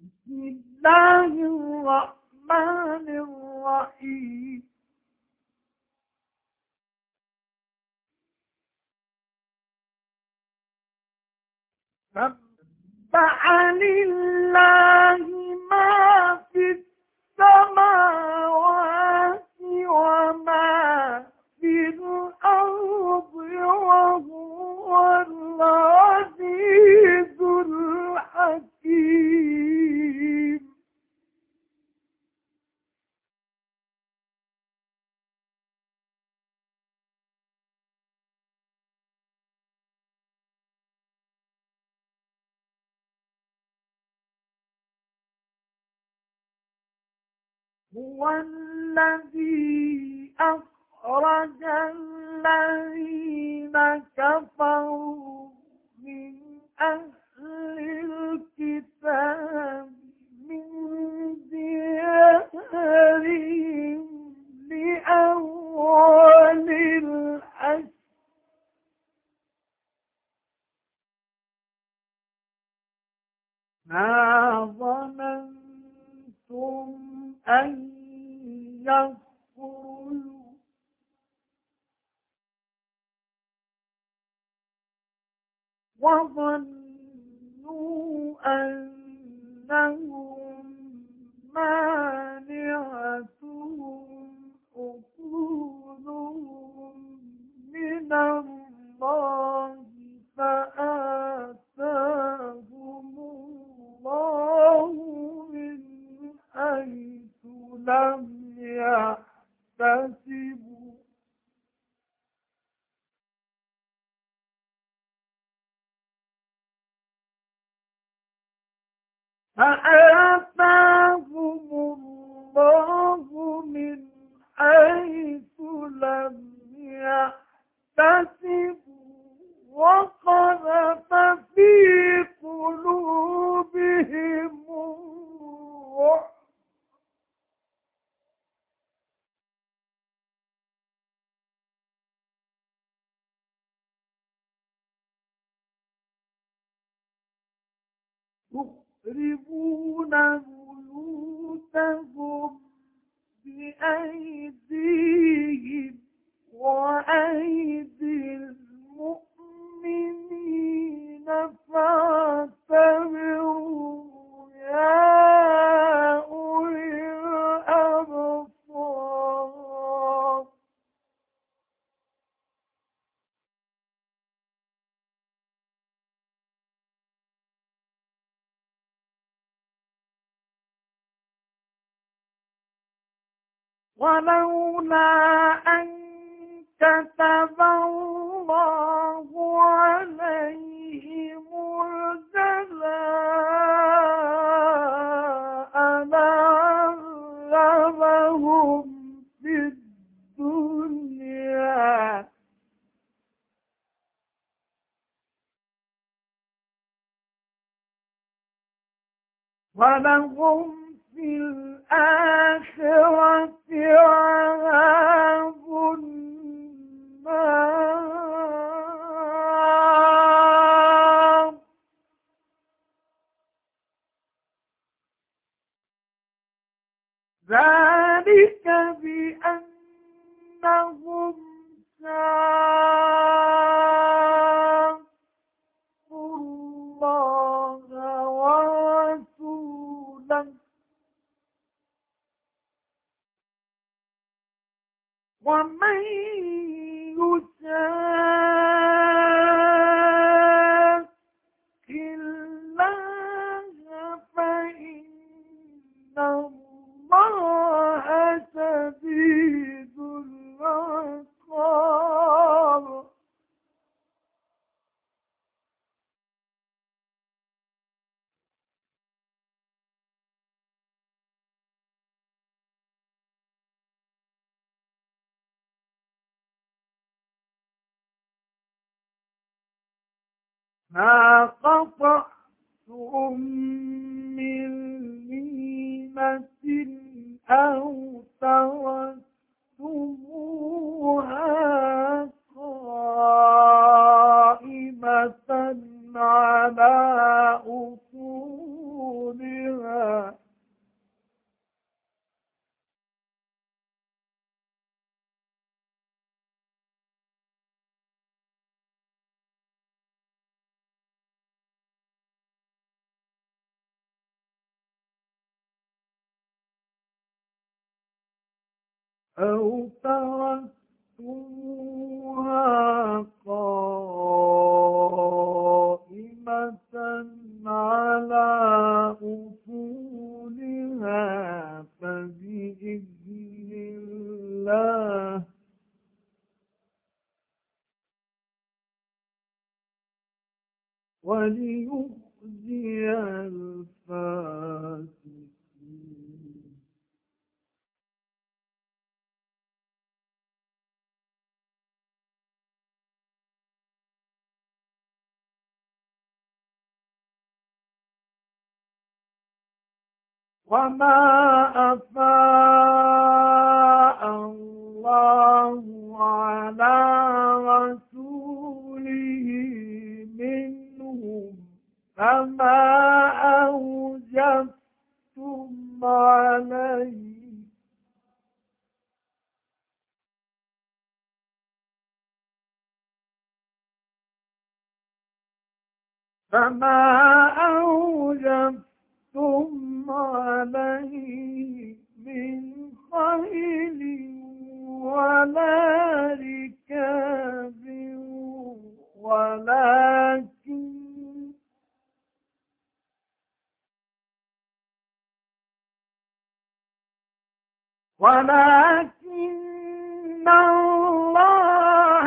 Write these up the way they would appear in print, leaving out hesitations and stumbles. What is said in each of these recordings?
بسم الله الرحمن الرحيم. سبح لله ما في السماوات وما في الأرض وهو العزيز الحكيم. هو الذي أخرج الذين كفروا من أهل الكتاب من ديارهم لأول الحشر ما ظننتم أن يخرجوا وظنوا أنهم مانعتهم حصولهم من الله فآتاهم الله من حيث لم يحتسبوا من حيث لم يحتسبوا وقذف في قلوبهم الرعب يخربون بيوتهم بأيديهم وأيدي المؤمنين فاعتبروا يا أولي الأبصار. ولولا أن كتب الله عليهم الجزاء لعذبهم في الدنيا ولهم في الآخرة عذاب النار. ذلك بأنهم شاقوا الله ورسوله ومن يشاق الله فإن الله شديد العقاب. ما قطعتم من لينة أو تركتموها قائمة على أصولها أو تركتموها قائمة على أصولها فبإذن الله وليخزي الفاسقين. وما أفاء الله على رسوله منهم فما أوجفتم عليه من خيل ولا ركاب ولكن الله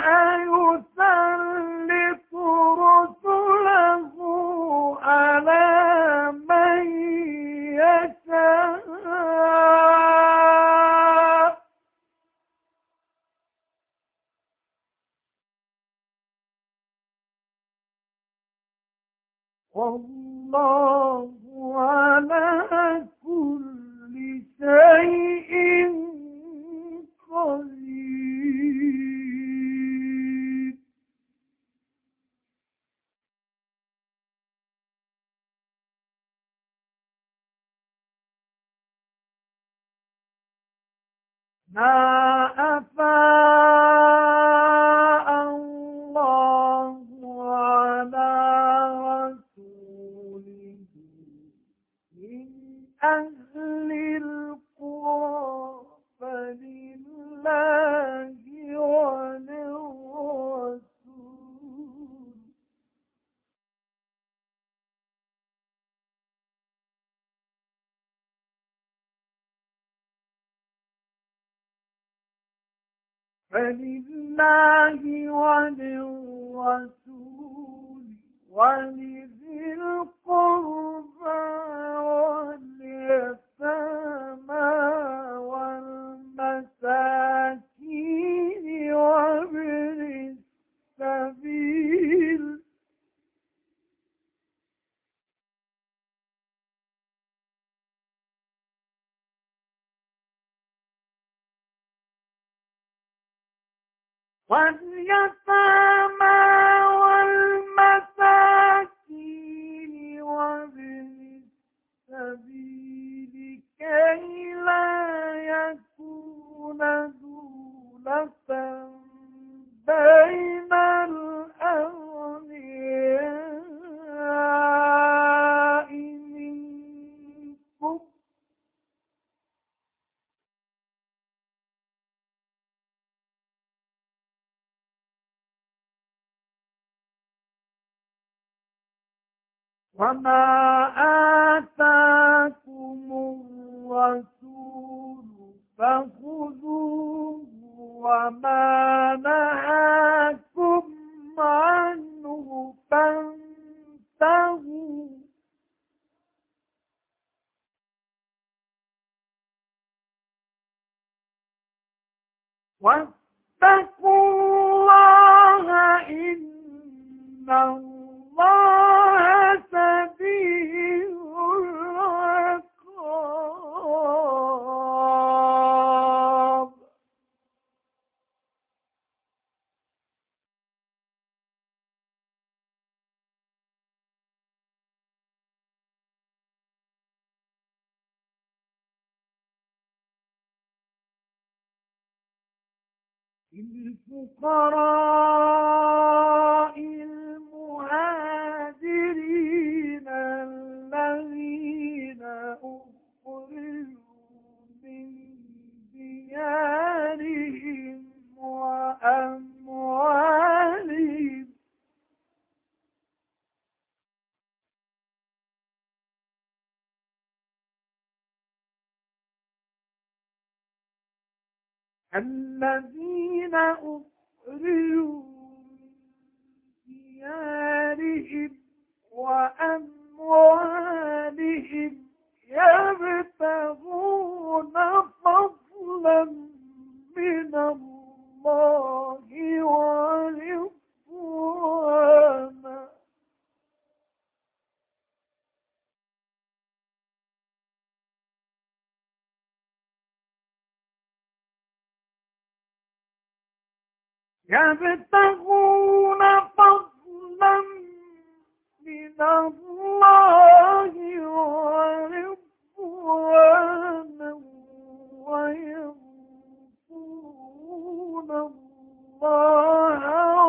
يسلط رسله على من يشاء والله على كل شيء قدير. ما أفاء الله على رسوله من أهل القرى فلله وللرسول ولذي القربى واليتامى والمساكين وابن السبيل واليتامى والمساكين وابن السبيل كي لا يكون دولة بين الأغنياء منكم وما آتاكم الرسول فخذوه وما نهاكم عنه فانتهوا واتقوا الله إن الله شديد العقاب. الفقراء المهاجرين الذين أخرجوا من ديارهم الذين أخرجوا من ديارهم وأموالهم يبتغون فضلا من الله ورضوانا يبتغون فضلا من الله ورضوانا وينصرون الله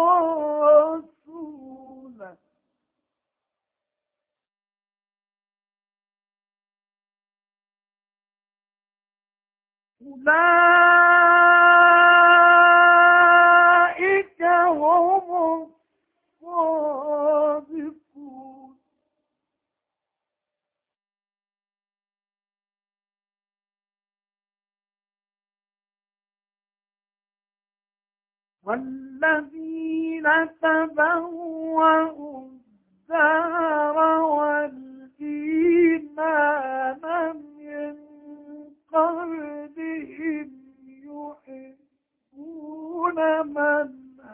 ورسوله أولئك هم الصادقون والذين تبوأوا الدار والإيمان من قبلهم يحبون من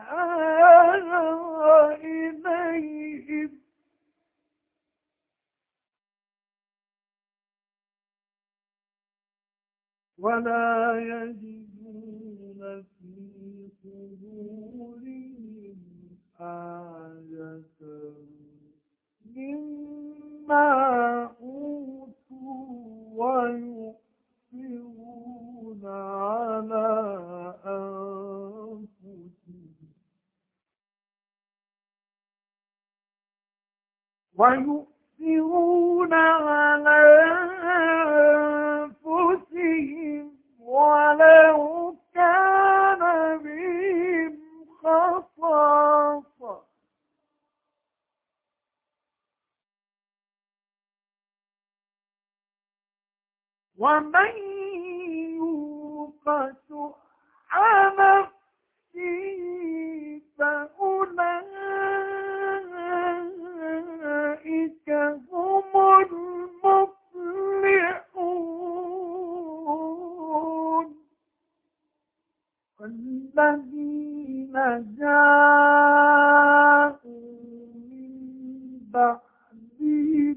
هاجر إليهم ولا يجدون في صدورهم حاجة مما أوتوا ويؤثرون على أنفسهم ولو كان بهم خصاصة ومن يوق شح نفسه فأولئك هم المفلحون الذين جاءوا من بعدهم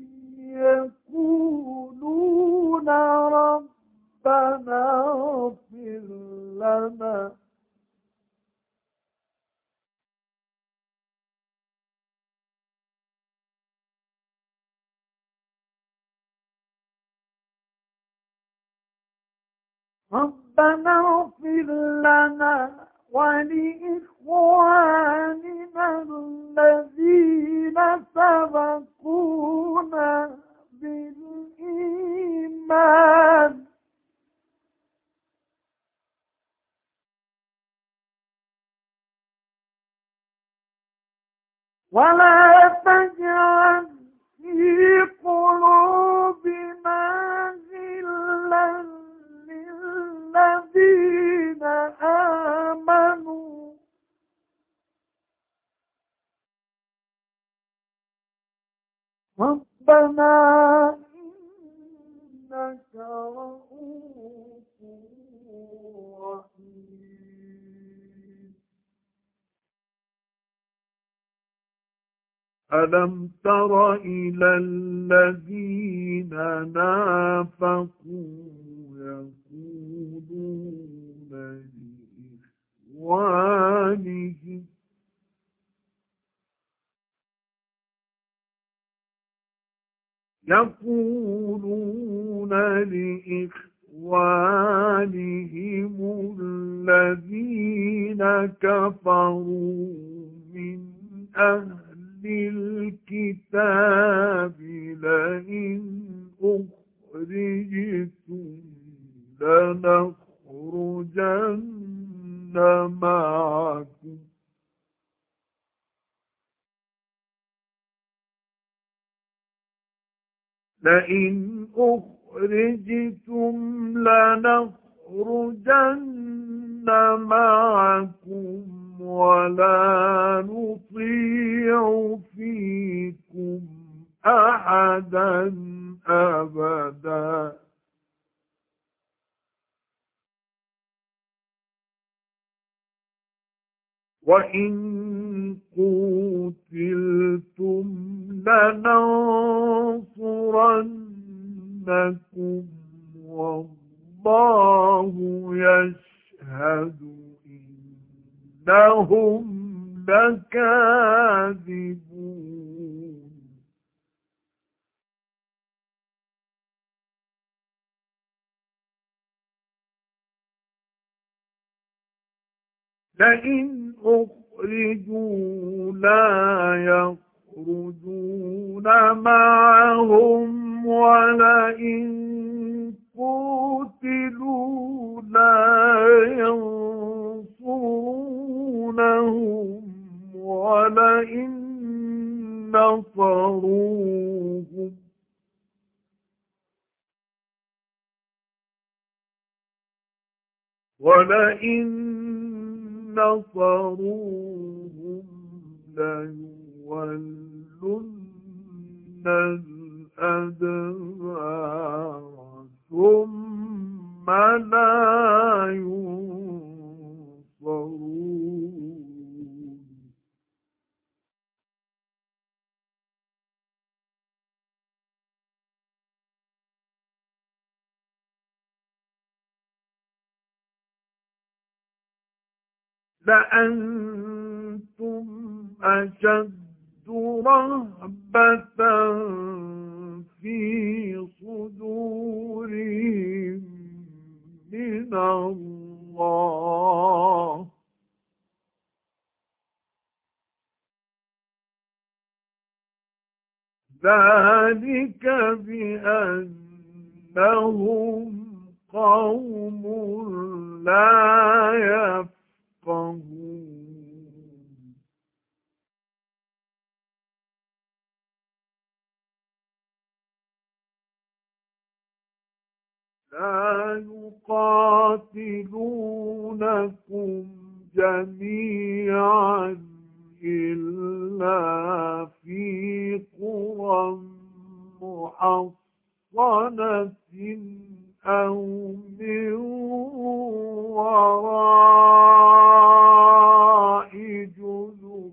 يقولون ربنا اغفر لنا ولإخواننا الذين سبقونا بالإيمان ولا تجعل في قلوبنا غلا للذين آمنوا ربنا إنك رؤوف رحيم ألم تر إلى الذين نافقوا يقولون لإخوانهم الذين كفروا من أهل الكتاب لئن أخرجتم لنخرجن معكم لئن أخرجتم لنخرجن معكم ولا نطيع فيكم أحدا أبدا وإن قوتلتم لننصرنكم والله يشهد إنهم لكاذبون لئن أخرجوا لا يخرجون معهم ولئن قوتلوا لا ينصرونهم ولئن نصروهم ليولن الأدبار ثم لا ينصرون لأنتم أشد رهبة في صدورهم من الله ذلك بأنهم قوم لا يفقهون لا يقاتلونكم جميعا إلا في قرى محصنة أو من وراء جدر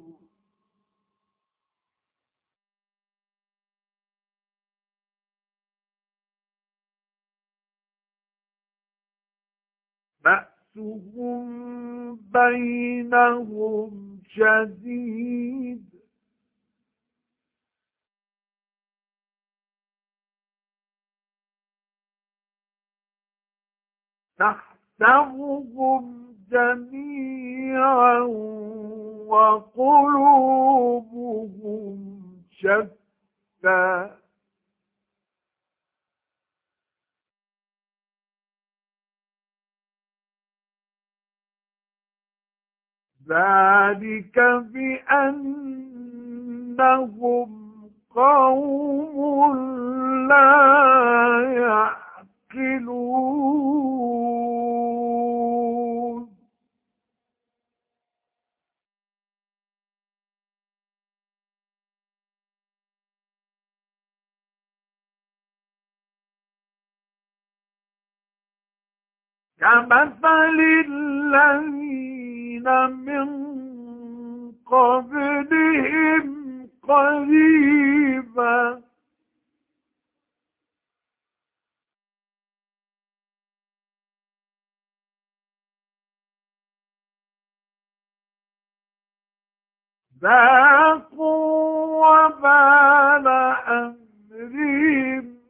بأسهم بينهم شديد تحسبهم جميعا وقلوبهم شتى ذلك بأنهم قوم لا يعقلون كمثل الذين من قبلهم قريبا ذاقوا وبال أمرهم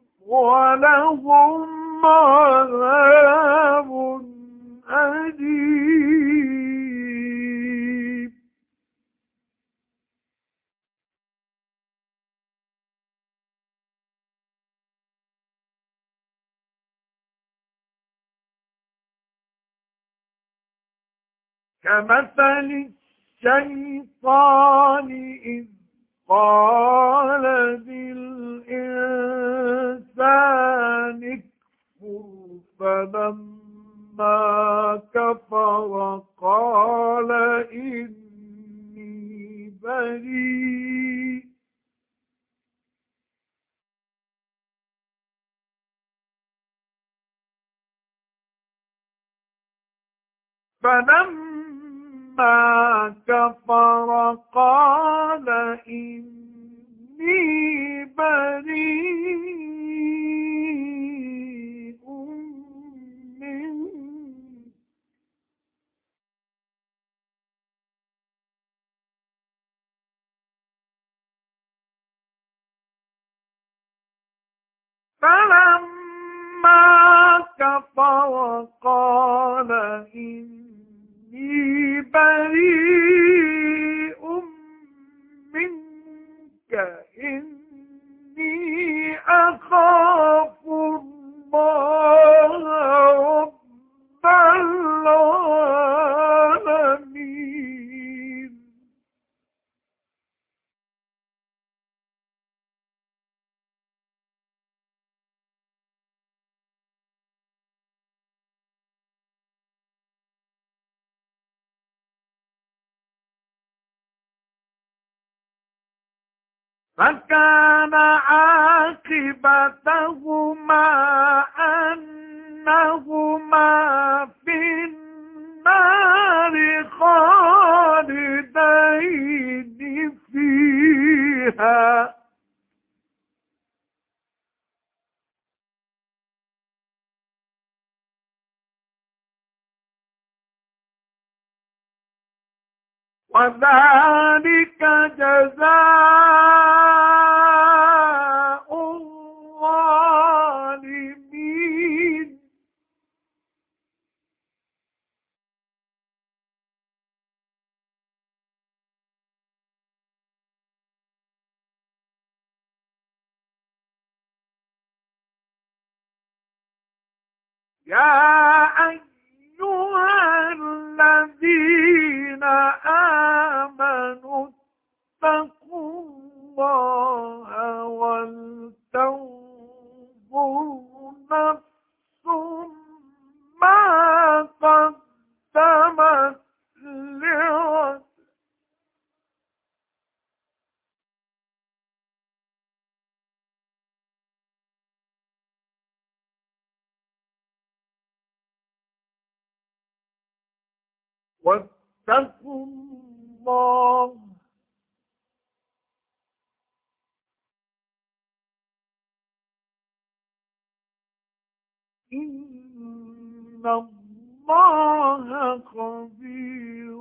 ولهم عذاب أليم كمثل الشيطان إذ قال للإنسان اكفر فلما كفر كفر قال إني بريء فلما كفر قال إني بريء منك فلما كفر قال إني بريء منك إني أخاف الله رب العالمين فكان عاقبتهما أنهما في النار خالدين فيها وذلك جزاء الظالمين يا أيها الذين آمنوا اتقوا الله ولتنظر نفس ما قدمت لغد واتقوا الله إن الله خبير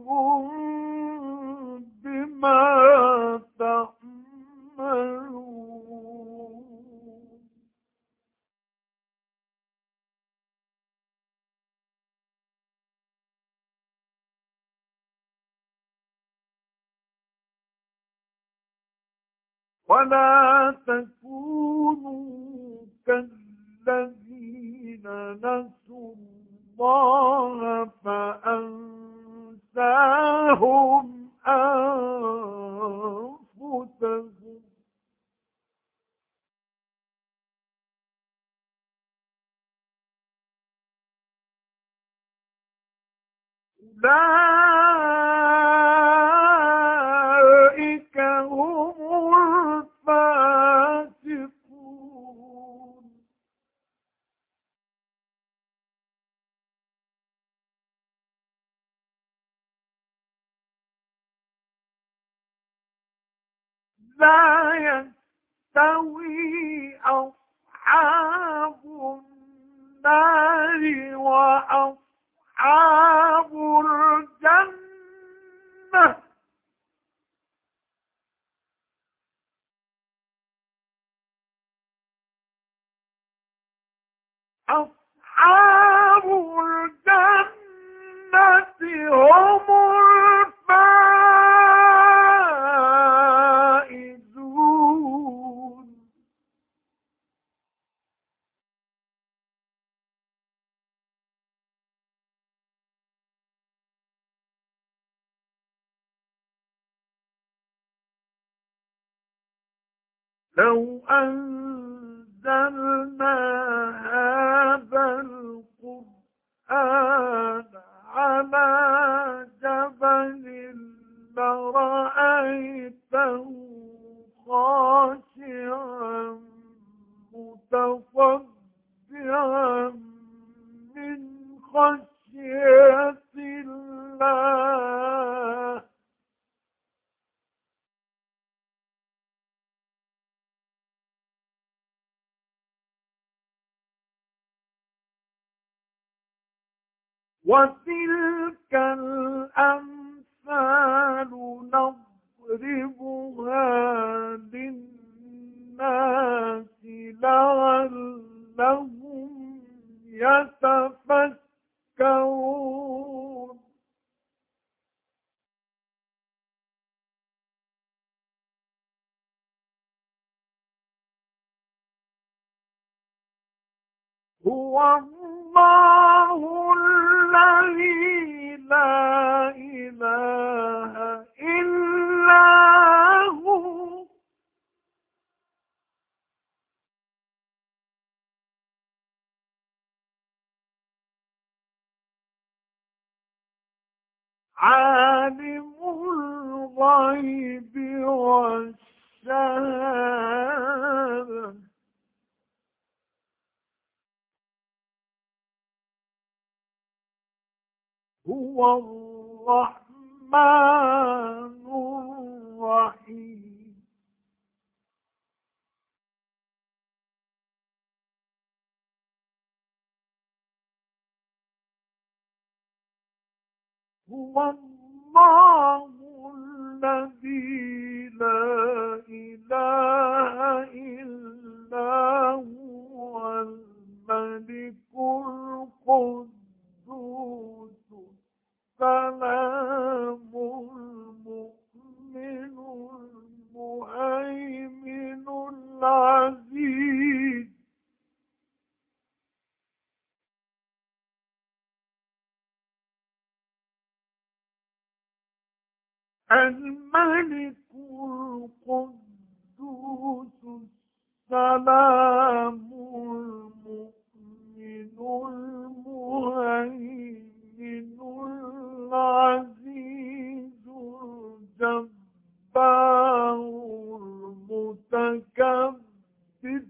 بما تعملون ولا تكونوا كالذين نسوا الله فأنساهم أنفسهم أولئك هم الفاسقون لا يستوي أصحاب النار وأصحاب الجنة أصحاب الجنة هم الفائزون لو أنزلنا هذا القرآن متصدعا من خشية الله. وتلك الأمثال نضربها للناس لعلهم يتفكرون. هو الله الذي لا إله إلا هو عالم الغيب والشهادة. هو الرحمن الرحيم. هو الله الذي لا إله إلا هو الملك القدوس السلام المؤمن المهيمن العزيز الملك القدوس السلام المؤمن المهيمن العزيز الجبار المتكبر.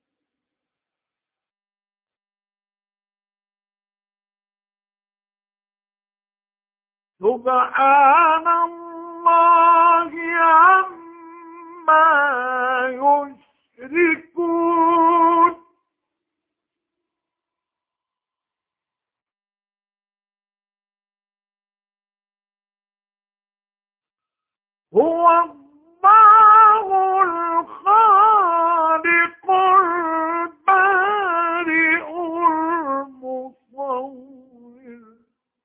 سبحان الله عما يشركون. هو الله الخالق البارئ المصور.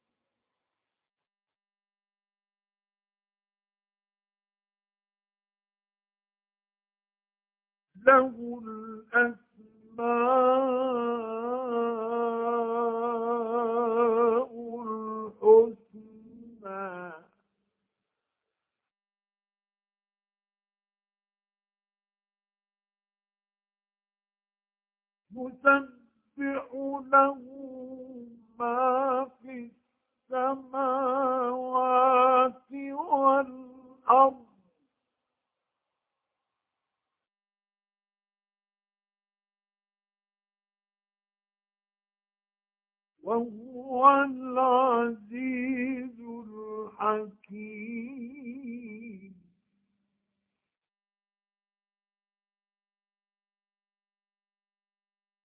له الأسماء الحسنى. يسبح له ما في السماوات والأرض وهو العزيز الحكيم.